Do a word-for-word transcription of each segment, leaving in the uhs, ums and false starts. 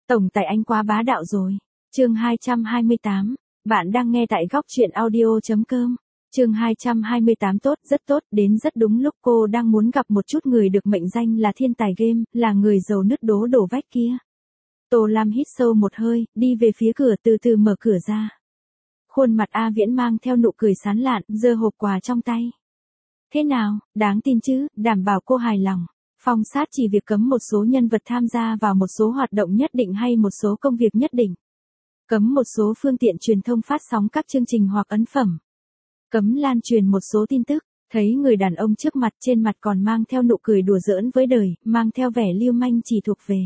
Tổng tài anh quá bá đạo rồi. Chương hai trăm hai mươi tám. Bạn đang nghe tại góc truyện audio chấm com. Chương hai trăm hai mươi tám tốt, rất tốt, đến rất đúng lúc cô đang muốn gặp một chút người được mệnh danh là thiên tài game, là người giàu nứt đố đổ vách kia. Tô Lam hít sâu một hơi, đi về phía cửa từ từ mở cửa ra. Khuôn mặt A Viễn mang theo nụ cười sán lạn, giơ hộp quà trong tay. Thế nào, đáng tin chứ, đảm bảo cô hài lòng. Phong sát chỉ việc cấm một số nhân vật tham gia vào một số hoạt động nhất định hay một số công việc nhất định. Cấm một số phương tiện truyền thông phát sóng các chương trình hoặc ấn phẩm. Cấm lan truyền một số tin tức. Thấy người đàn ông trước mặt, trên mặt còn mang theo nụ cười đùa giỡn với đời, mang theo vẻ lưu manh chỉ thuộc về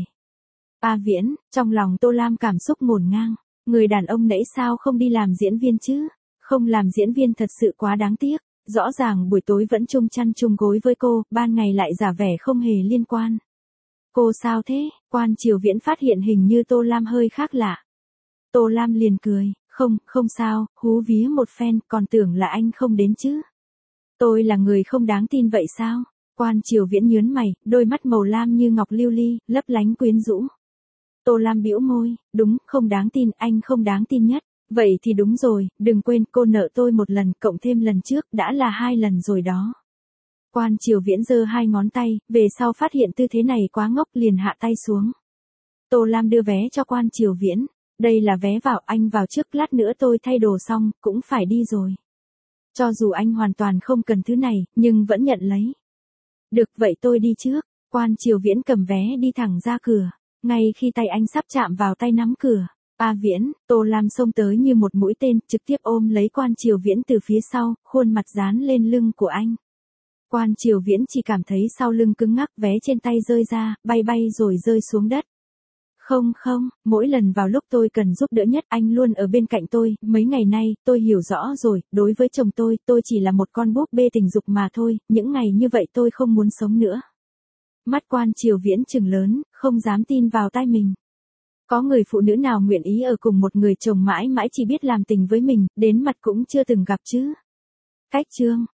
A Viễn. Trong lòng Tô Lam cảm xúc ngổn ngang. Người đàn ông nãy sao không đi làm diễn viên chứ? Không làm diễn viên thật sự quá đáng tiếc. Rõ ràng buổi tối vẫn chung chăn chung gối với cô, ban ngày lại giả vẻ không hề liên quan. Cô sao thế? Quan Triều Viễn phát hiện hình như Tô Lam hơi khác lạ. Tô Lam liền cười, không, không sao, hú vía một phen, còn tưởng là anh không đến chứ. Tôi là người không đáng tin vậy sao? Quan Triều Viễn nhớn mày, đôi mắt màu lam như ngọc lưu ly, lấp lánh quyến rũ. Tô Lam bĩu môi, đúng, không đáng tin, anh không đáng tin nhất. Vậy thì đúng rồi, đừng quên cô nợ tôi một lần, cộng thêm lần trước, đã là hai lần rồi đó. Quan Triều Viễn giơ hai ngón tay, về sau phát hiện tư thế này quá ngốc liền hạ tay xuống. Tô Lam đưa vé cho Quan Triều Viễn. Đây là vé vào, anh vào trước, lát nữa tôi thay đồ xong, cũng phải đi rồi. Cho dù anh hoàn toàn không cần thứ này, nhưng vẫn nhận lấy. Được vậy tôi đi trước. Quan Triều Viễn cầm vé đi thẳng ra cửa. Ngay khi tay anh sắp chạm vào tay nắm cửa. A Viễn, Tô Lam xông tới như một mũi tên, trực tiếp ôm lấy Quan Triều Viễn từ phía sau, khuôn mặt dán lên lưng của anh. Quan Triều Viễn chỉ cảm thấy sau lưng cứng ngắc, vé trên tay rơi ra, bay bay rồi rơi xuống đất. Không không, mỗi lần vào lúc tôi cần giúp đỡ nhất anh luôn ở bên cạnh tôi, mấy ngày nay, tôi hiểu rõ rồi, đối với chồng tôi, tôi chỉ là một con búp bê tình dục mà thôi, những ngày như vậy tôi không muốn sống nữa. Mắt Quan Triều Viễn trừng lớn, không dám tin vào tai mình. Có người phụ nữ nào nguyện ý ở cùng một người chồng mãi mãi chỉ biết làm tình với mình, đến mặt cũng chưa từng gặp chứ. Cách chương,